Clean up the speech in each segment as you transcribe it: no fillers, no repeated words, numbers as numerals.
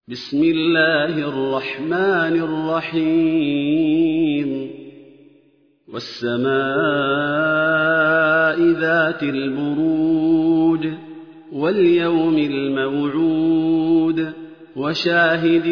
بسم الله الرحمن الرحيم والسماء ذات البروج واليوم الموعود وشاهد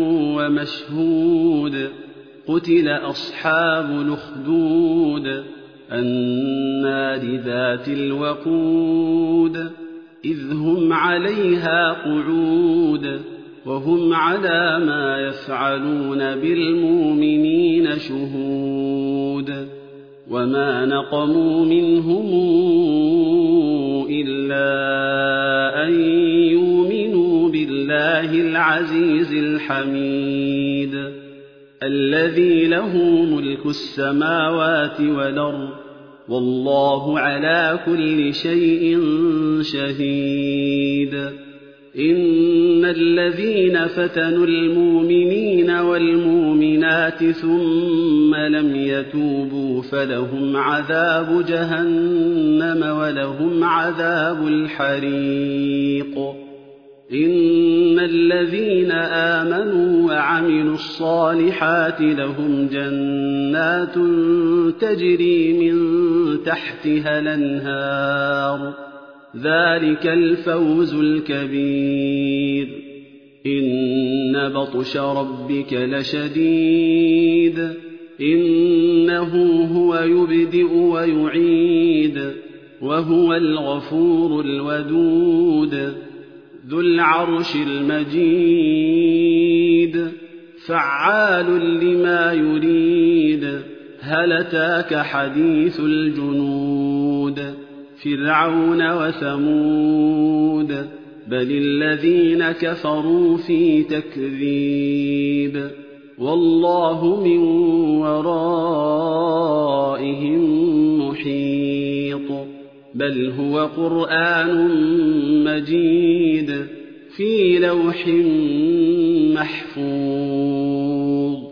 ومشهود قتل أصحاب الأخدود النار ذات الوقود إذ هم عليها قعود وهم على ما يفعلون بالمؤمنين شهود وما نقموا منهم إلا أن يؤمنوا بالله العزيز الحميد الذي له ملك السماوات والأرض والله على كل شيء شهيد إن الذين فتنوا المؤمنين والمؤمنات ثم لم يتوبوا فلهم عذاب جهنم ولهم عذاب الحريق إن الذين آمنوا وعملوا الصالحات لهم جنات تجري من تحتها الأنهار ذلك الفوز الكبير إن بطش ربك لشديد إنه هو يبدئ ويعيد وهو الغفور الودود ذو العرش المجيد فعال لما يريد هل أتاك حديث الجنود فرعون وثمود بل الذين كفروا في تكذيب والله من ورائهم محيط بل هو قرآن مجيد في لوح محفوظ